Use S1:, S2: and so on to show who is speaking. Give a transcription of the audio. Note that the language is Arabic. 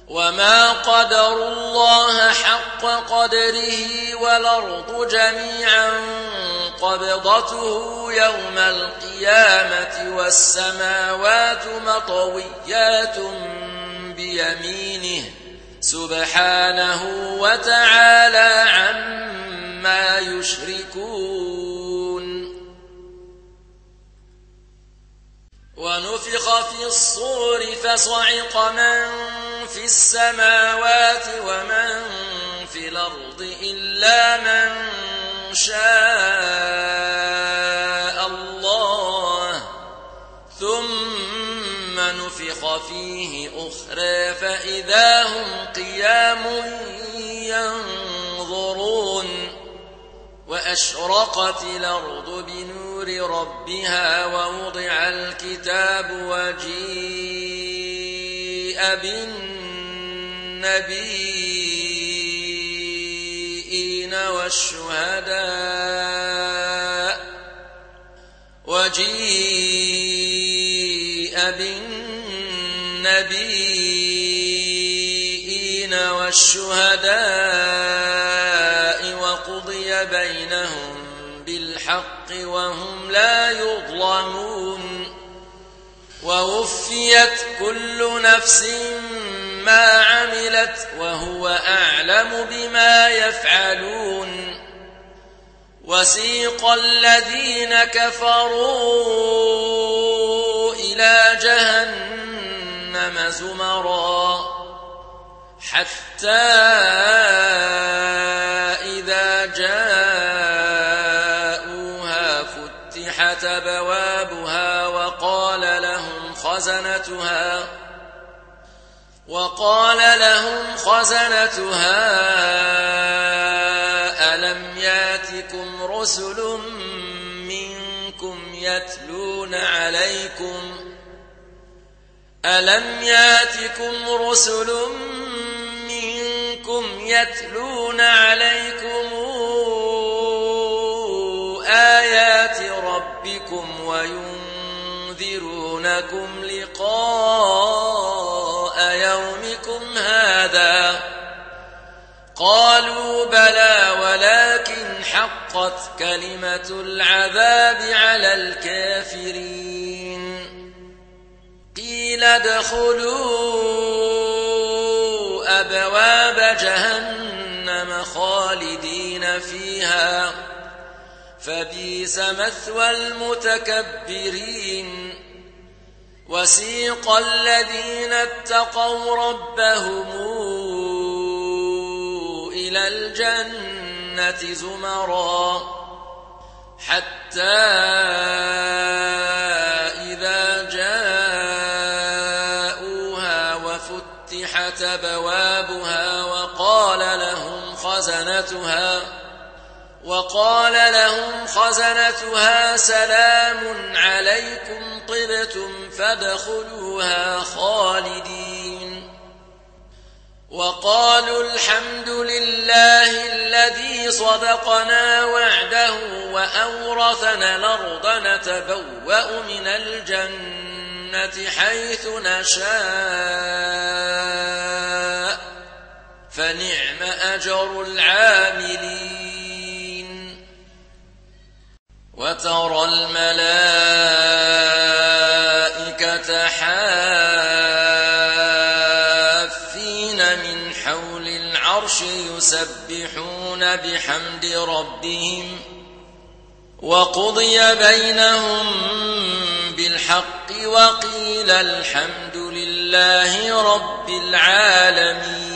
S1: وما قدروا الله حق قدره والأرض جميعا قبضته يوم القيامة والسماوات مطويات بيمينه سبحانه وتعالى عما يشركون. ونفخ في الصور فصعق من في السماوات ومن في الأرض إلا من شاء الله ثم نفخ فيه أخرى فإذا هم قيام ينظرون. وأشرقت الأرض بنور ربها ووضع الكتاب وجيء بالنبيين والشهداء وقضي بينهم بالحق وهم لا يظلمون. ووفيت كل نفس ما عملت وهو أعلم بما يفعلون. وسيق الذين كفروا إلى جهنم زمرا حتى إذا جاءوها فتحت أبوابها وقال لهم خزنتها ألم ياتكم رسل منكم يتلون عليكم آيات ربكم وينذرونكم لقاء يومكم هذا؟ قالوا بلى ولكن حقت كلمة العذاب على الكافرين. قيل ادخلوا أبواب جهنم خالدين فيها فبئس مثوى المتكبرين. وسيق الذين اتقوا ربهم إلى الجنة زمرا حتى إذا جاءوها وفتحت أبوابها وقال لهم خزنتها سلام عليكم طبتم فادخلوها خالدين. وقالوا الحمد لله الذي صدقنا وعده وأورثنا الأرض نتبوأ من الجنة حيث نشاء فنعم أجر العاملين. وترى الملائكة حافين من حول العرش يسبحون بحمد ربهم وقضي بينهم بالحق وقيل الحمد لله رب العالمين.